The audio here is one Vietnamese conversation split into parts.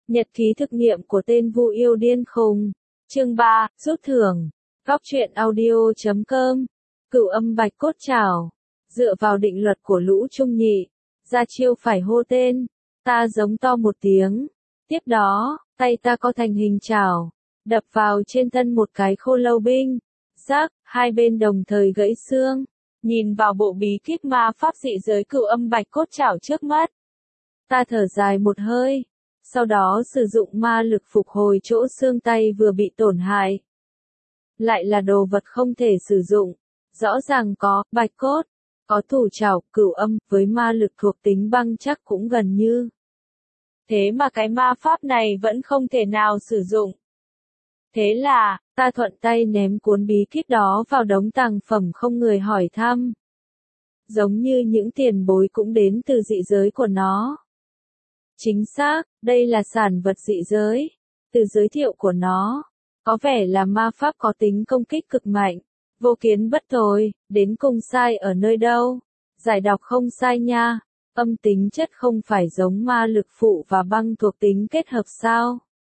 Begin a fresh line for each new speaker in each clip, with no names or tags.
Nhật ký thực nghiệm của tên Vu Yêu Điên Khùng. Chương 3, rút thưởng. Góc truyện audio.com. Cửu âm bạch cốt trảo. Dựa vào định luật của lũ trung nhị, ra chiêu phải hô tên. Ta giống to một tiếng. Tiếp đó, tay ta co thành hình trảo, đập vào trên thân một cái khô lâu binh. Rắc, hai bên đồng thời gãy xương. Nhìn vào bộ bí kíp ma pháp dị giới cửu âm bạch cốt trảo trước mắt, ta thở dài một hơi. Sau đó sử dụng ma lực phục hồi chỗ xương tay vừa bị tổn hại. Lại là đồ vật không thể sử dụng. Rõ ràng có bạch cốt, có thủ trảo cửu âm với ma lực thuộc tính băng chắc cũng gần như. Thế mà cái ma pháp này vẫn không thể nào sử dụng. Thế là, ta thuận tay ném cuốn bí kíp đó vào đống tàng phẩm không người hỏi thăm. Giống như những tiền bối cũng đến từ dị giới của nó. Chính xác, đây là sản vật dị giới. Từ giới thiệu của nó, có vẻ là ma pháp có tính công kích cực mạnh. Vô kiến bất thối, đến cùng sai ở nơi đâu? Giải đọc không sai nha. Âm tính chất không phải giống ma lực phụ và băng thuộc tính kết hợp sao?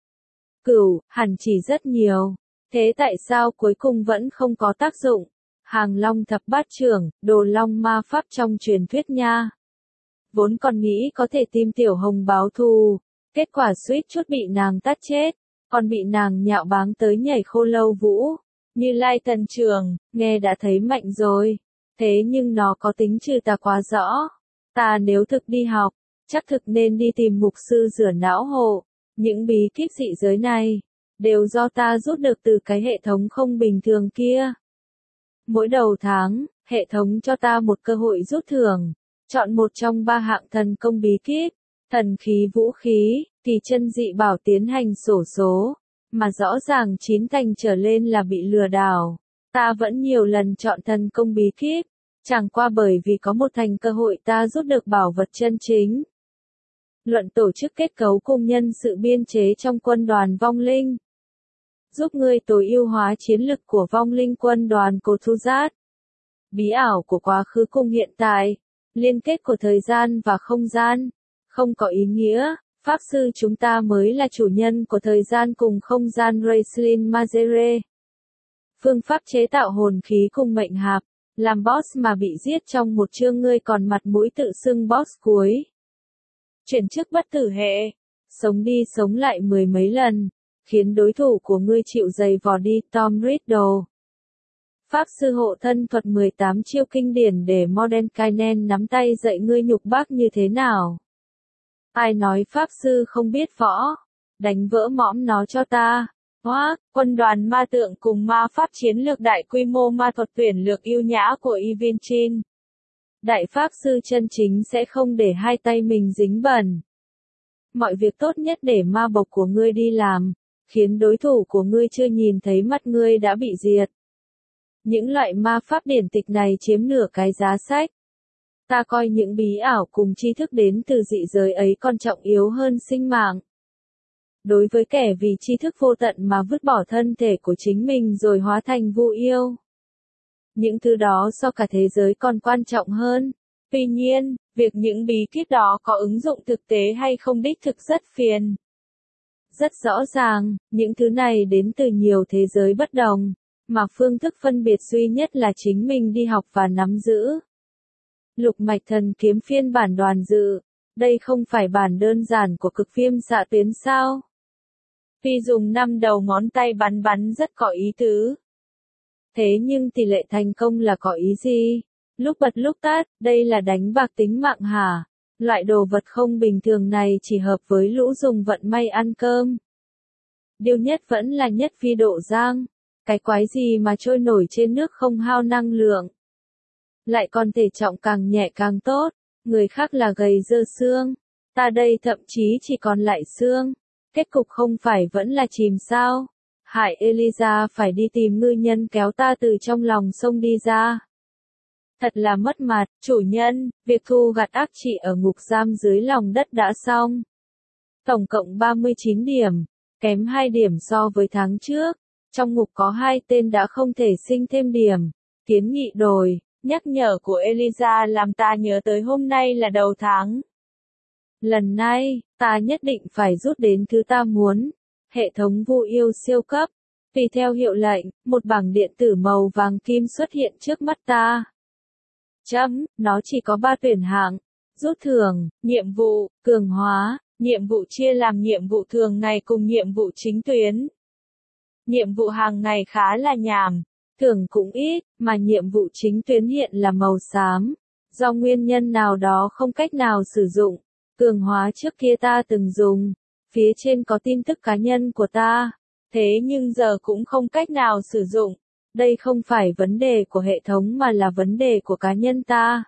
Cửu, hẳn chỉ rất nhiều. Thế tại sao cuối cùng vẫn không có tác dụng? Hàng long thập bát trưởng, đồ long ma pháp trong truyền thuyết nha. Vốn còn nghĩ có thể tìm tiểu hồng báo thù, kết quả suýt chút bị nàng tát chết, còn bị nàng nhạo báng tới nhảy khô lâu vũ. Như Lai Thần Trưởng, nghe đã thấy mạnh rồi. Thế nhưng nó có tính trừ tà quá rõ. Ta nếu thực đi học, chắc thực nên đi tìm mục sư rửa não hộ. Những bí kíp dị giới này, đều do ta rút được từ cái hệ thống không bình thường kia. Mỗi đầu tháng, hệ thống cho ta một cơ hội rút thưởng. Chọn một trong 3 hạng thần công bí kíp, thần khí vũ khí, kỳ chân dị bảo tiến hành xổ số. Mà rõ ràng 9 thành trở lên là bị lừa đảo. Ta vẫn nhiều lần chọn thần công bí kíp, chẳng qua bởi vì có một thành cơ hội ta rút được bảo vật chân chính. Luận tổ chức kết cấu cùng nhân sự biên chế trong quân đoàn vong linh. Giúp ngươi tối ưu hóa chiến lực của vong linh quân đoàn Cô Thu Giác. Bí ảo của quá khứ cùng hiện tại. Liên kết của thời gian và không gian. Không có ý nghĩa. Pháp sư chúng ta mới là chủ nhân của thời gian cùng không gian Raislin Mazere. Phương pháp chế tạo hồn khí cùng mệnh hạp. Làm boss mà bị giết trong một chương ngươi còn mặt mũi tự xưng boss cuối. Chuyển chức bất tử hệ. Sống đi sống lại 10 mấy lần. Khiến đối thủ của ngươi chịu giày vò đi Tom Riddle. Pháp sư hộ thân thuật 18 chiêu kinh điển để Mordenkainen nắm tay dạy ngươi nhục bác như thế nào. Ai nói pháp sư không biết võ? Đánh vỡ mõm nó cho ta. Hóa, quân đoàn ma tượng cùng ma pháp chiến lược đại quy mô ma thuật tuyển lược yêu nhã của Yvinchin. Đại pháp sư chân chính sẽ không để hai tay mình dính bẩn. Mọi việc tốt nhất để ma bộc của ngươi đi làm, khiến đối thủ của ngươi chưa nhìn thấy mắt ngươi đã bị diệt. Những loại ma pháp điển tịch này chiếm nửa cái giá sách. Ta coi những bí ảo cùng tri thức đến từ dị giới ấy còn trọng yếu hơn sinh mạng. Đối với kẻ vì tri thức vô tận mà vứt bỏ thân thể của chính mình rồi hóa thành vu yêu. Những thứ đó so cả thế giới còn quan trọng hơn. Tuy nhiên, việc những bí kíp đó có ứng dụng thực tế hay không đích thực rất phiền. Rất rõ ràng, những thứ này đến từ nhiều thế giới bất đồng, mà phương thức phân biệt duy nhất là chính mình đi học và nắm giữ. Lục mạch thần kiếm phiên bản đoàn dự. Đây không phải bản đơn giản của cực viêm xạ tuyến sao? Vì dùng 5 đầu ngón tay bắn rất có ý tứ. Thế nhưng tỷ lệ thành công là có ý gì? Lúc bật lúc tắt, đây là đánh bạc tính mạng hả? Loại đồ vật không bình thường này chỉ hợp với lũ dùng vận may ăn cơm. Điều nhất vẫn là nhất phi độ giang. Cái quái gì mà trôi nổi trên nước không hao năng lượng. Lại còn thể trọng càng nhẹ càng tốt. Người khác là gầy dơ xương. Ta đây thậm chí chỉ còn lại xương. Kết cục không phải vẫn là chìm sao? Hại Eliza phải đi tìm ngư nhân kéo ta từ trong lòng sông đi ra. Thật là mất mặt, chủ nhân, việc thu gặt ác trị ở ngục giam dưới lòng đất đã xong. Tổng cộng 39 điểm, kém 2 điểm so với tháng trước. Trong ngục có 2 tên đã không thể sinh thêm điểm. Kiến nghị đổi, nhắc nhở của Eliza làm ta nhớ tới hôm nay là đầu tháng. Lần này, ta nhất định phải rút đến thứ ta muốn. Hệ thống vu yêu siêu cấp. Tùy theo hiệu lệnh, một bảng điện tử màu vàng kim xuất hiện trước mắt ta. Nó chỉ có 3 tuyển hạng. Rút thưởng, nhiệm vụ, cường hóa. Nhiệm vụ chia làm nhiệm vụ thường ngày cùng nhiệm vụ chính tuyến. Nhiệm vụ hàng ngày khá là nhàm, thưởng cũng ít, mà nhiệm vụ chính tuyến hiện là màu xám. Do nguyên nhân nào đó không cách nào sử dụng. Cường hóa trước kia ta từng dùng. Phía trên có tin tức cá nhân của ta. Thế nhưng giờ cũng không cách nào sử dụng. Đây không phải vấn đề của hệ thống mà là vấn đề của cá nhân ta.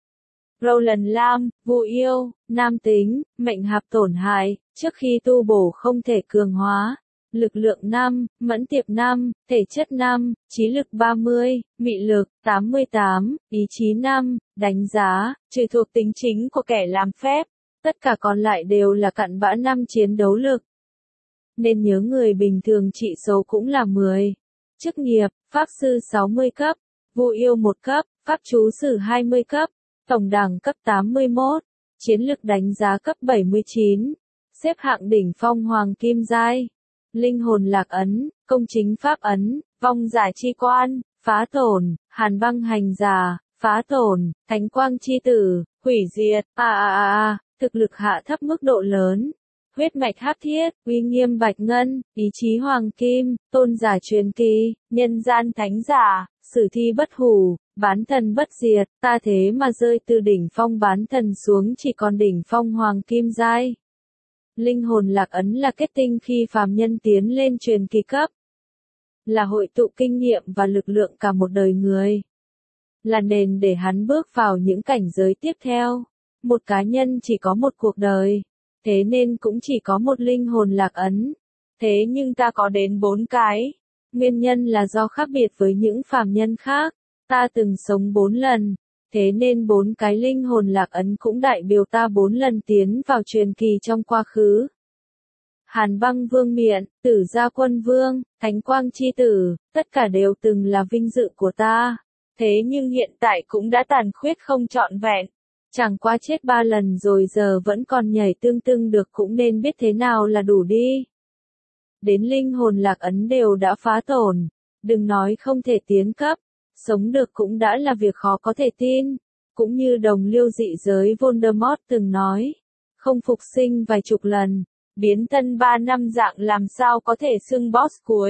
Roland Lam, vu yêu, nam tính, mệnh hạp tổn hại, trước khi tu bổ không thể cường hóa. Lực lượng 5, mẫn tiệp 5, thể chất 5, trí lực 30, mị lực 88, ý chí 5, đánh giá, trừ thuộc tính chính của kẻ làm phép. Tất cả còn lại đều là cặn bã 5 chiến đấu lực. Nên nhớ người bình thường trị số cũng là 10. Chức nghiệp, Pháp sư 60 cấp, vu yêu 1 cấp, Pháp chú sử 20 cấp, tổng đẳng cấp 81, chiến lực đánh giá cấp 79, xếp hạng đỉnh phong hoàng kim giai, linh hồn lạc ấn, công chính pháp ấn, vong giải chi quan, phá tổn, hàn băng hành giả, phá tổn, thánh quang chi tử, hủy diệt, thực lực hạ thấp mức độ lớn. Huyết mạch hắc thiết, uy nghiêm bạch ngân, ý chí hoàng kim, tôn giả truyền kỳ, nhân gian thánh giả, sử thi bất hủ, bán thần bất diệt, ta thế mà rơi từ đỉnh phong bán thần xuống chỉ còn đỉnh phong hoàng kim giai. Linh hồn lạc ấn là kết tinh khi phàm nhân tiến lên truyền kỳ cấp. Là hội tụ kinh nghiệm và lực lượng cả một đời người. Là nền để hắn bước vào những cảnh giới tiếp theo. Một cá nhân chỉ có một cuộc đời. Thế nên cũng chỉ có một linh hồn lạc ấn. Thế nhưng ta có đến 4 cái. Nguyên nhân là do khác biệt với những phàm nhân khác. Ta từng sống 4 lần. Thế nên 4 cái linh hồn lạc ấn cũng đại biểu ta 4 lần tiến vào truyền kỳ trong quá khứ. Hàn băng vương miện, tử gia quân vương, thánh quang chi tử, tất cả đều từng là vinh dự của ta. Thế nhưng hiện tại cũng đã tàn khuyết không trọn vẹn. Chẳng qua chết 3 lần rồi giờ vẫn còn nhảy tương tương được cũng nên biết thế nào là đủ đi. Đến linh hồn lạc ấn đều đã phá tổn. Đừng nói không thể tiến cấp. Sống được cũng đã là việc khó có thể tin. Cũng như đồng liêu dị giới Voldemort từng nói. Không phục sinh vài chục lần. Biến thân 3 năm dạng làm sao có thể xưng boss cuối.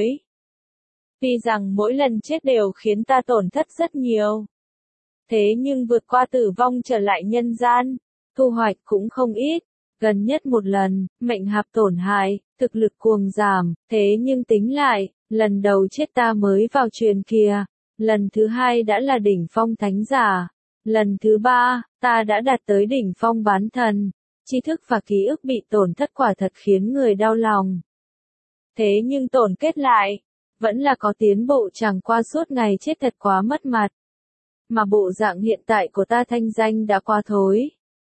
Tuy rằng mỗi lần chết đều khiến ta tổn thất rất nhiều. Thế nhưng vượt qua tử vong trở lại nhân gian, thu hoạch cũng không ít. Gần nhất một lần, mệnh hạp tổn hại, thực lực cuồng giảm, thế nhưng tính lại, lần đầu chết ta mới vào truyền kìa. Lần thứ 2 đã là đỉnh phong thánh giả. Lần thứ 3, ta đã đạt tới đỉnh phong bán thần. Tri thức và ký ức bị tổn thất quả thật khiến người đau lòng. Thế nhưng tổn kết lại, vẫn là có tiến bộ chẳng qua suốt ngày chết thật quá mất mặt. Mà bộ dạng hiện tại của ta thanh danh đã quá thối.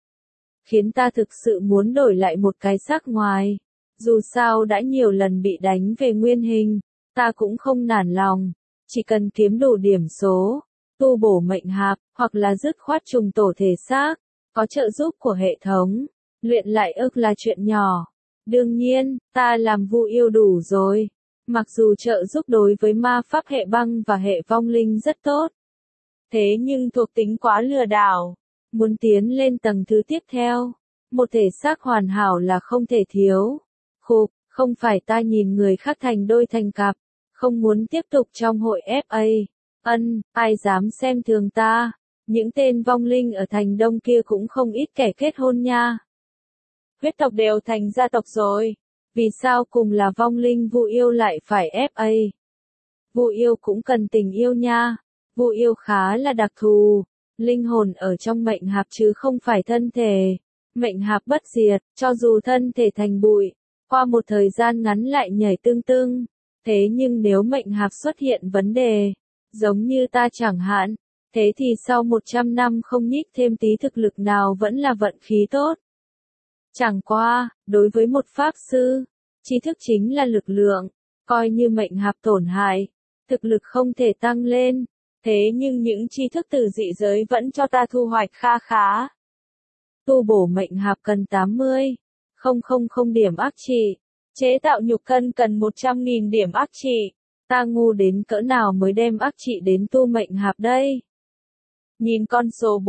Khiến ta thực sự muốn đổi lại một cái sắc ngoài. Dù sao đã nhiều lần bị đánh về nguyên hình, ta cũng không nản lòng. Chỉ cần kiếm đủ điểm số, tu bổ mệnh hạp, hoặc là dứt khoát trùng tổ thể xác, có trợ giúp của hệ thống, luyện lại ức là chuyện nhỏ. Đương nhiên, ta làm vu yêu đủ rồi. Mặc dù trợ giúp đối với ma pháp hệ băng và hệ vong linh rất tốt. Thế nhưng thuộc tính quá lừa đảo. Muốn tiến lên tầng thứ tiếp theo, một thể xác hoàn hảo là không thể thiếu. Khục, không phải ta nhìn người khác thành đôi thành cặp. Không muốn tiếp tục trong hội FA. Ai dám xem thường ta. Những tên vong linh ở thành đông kia cũng không ít kẻ kết hôn nha. Huyết tộc đều thành gia tộc rồi. Vì sao cùng là vong linh vu yêu lại phải FA? Vu yêu cũng cần tình yêu nha. Vu yêu khá là đặc thù. Linh hồn ở trong mệnh hạp chứ không phải thân thể. Mệnh hạp bất diệt, cho dù thân thể thành bụi. Qua một thời gian ngắn lại nhảy tương tương. Thế nhưng nếu mệnh hạp xuất hiện vấn đề, giống như ta chẳng hạn, thế thì sau 100 năm không nhích thêm tí thực lực nào vẫn là vận khí tốt. Chẳng qua, đối với một pháp sư, tri thức chính là lực lượng, coi như mệnh hạp tổn hại, thực lực không thể tăng lên, thế nhưng những tri thức từ dị giới vẫn cho ta thu hoạch kha khá. Tu bổ mệnh hạp cần 80.000 điểm ác trị. Chế tạo nhục thân cần 100.000 điểm ác trị. Ta ngu đến cỡ nào mới đem ác trị đến tu mệnh hạp đây? Nhìn con số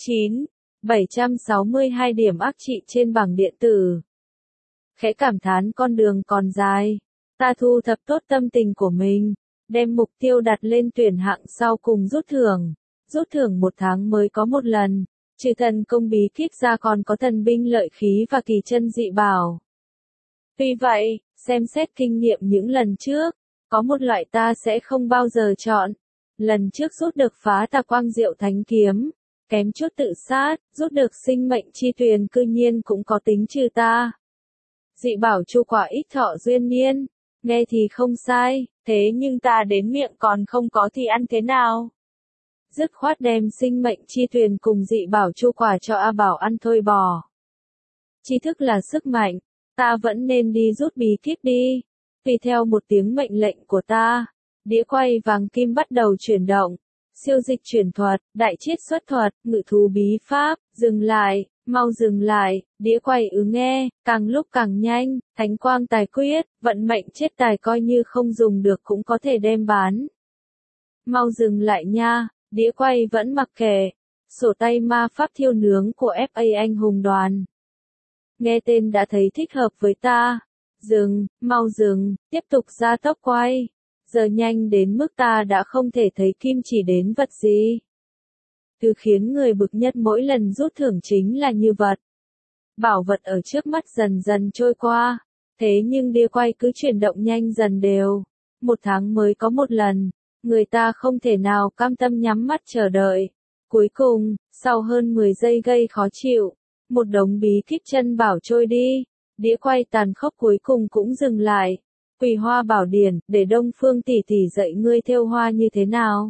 49.762 điểm ác trị trên bảng điện tử. Khẽ cảm thán con đường còn dài. Ta thu thập tốt tâm tình của mình. Đem mục tiêu đặt lên tuyển hạng sau cùng rút thưởng. Rút thưởng 1 tháng mới có 1 lần. Trừ thần công bí kíp ra còn có thần binh lợi khí và kỳ chân dị bảo. Tuy vậy, xem xét kinh nghiệm những lần trước, có một loại ta sẽ không bao giờ chọn. Lần trước rút được phá tà quang diệu thánh kiếm, kém chút tự sát, rút được sinh mệnh chi tuyền cư nhiên cũng có tính trừ ta. Dị bảo chu quả ít thọ duyên niên, nghe thì không sai, thế nhưng ta đến miệng còn không có thì ăn thế nào? Dứt khoát đem sinh mệnh chi tuyền cùng dị bảo chu quả cho A Bảo ăn thôi bỏ. Tri thức là sức mạnh, ta vẫn nên đi rút bí kíp đi. Tùy theo một tiếng mệnh lệnh của ta, đĩa quay vàng kim bắt đầu chuyển động. Siêu dịch chuyển thuật, đại chiết xuất thuật, ngự thú bí pháp, dừng lại, mau dừng lại, đĩa quay nghe, càng lúc càng nhanh, thánh quang tài quyết, vận mệnh chết tài coi như không dùng được cũng có thể đem bán. Mau dừng lại nha, đĩa quay vẫn mặc kệ, sổ tay ma pháp thiêu nướng của FA anh hùng đoàn. Nghe tên đã thấy thích hợp với ta. Dừng, mau dừng, tiếp tục gia tốc quay. Giờ nhanh đến mức ta đã không thể thấy kim chỉ đến vật gì. Thứ khiến người bực nhất mỗi lần rút thưởng chính là như vật. Bảo vật ở trước mắt dần dần trôi qua. Thế nhưng đĩa quay cứ chuyển động nhanh dần đều. 1 tháng mới có 1 lần. Người ta không thể nào cam tâm nhắm mắt chờ đợi. Cuối cùng, sau hơn 10 giây gây khó chịu, một đống bí kíp chân bảo trôi đi. Đĩa quay tàn khốc cuối cùng cũng dừng lại. Quỳ hoa bảo điển, để Đông Phương tỷ tỷ dạy ngươi thêu hoa như thế nào.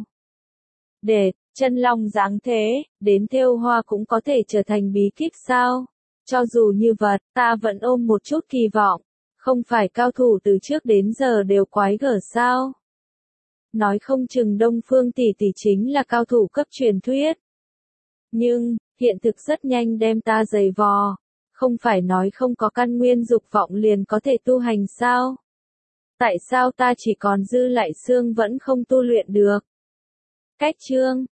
Để, chân long dáng thế, đến thêu hoa cũng có thể trở thành bí kíp sao? Cho dù như vật, ta vẫn ôm một chút kỳ vọng. Không phải cao thủ từ trước đến giờ đều quái gở sao? Nói không chừng Đông Phương tỷ tỷ chính là cao thủ cấp truyền thuyết. Nhưng, hiện thực rất nhanh đem ta giày vò. Không phải nói không có căn nguyên dục vọng liền có thể tu hành sao? Tại sao ta chỉ còn dư lại xương vẫn không tu luyện được? Cách chương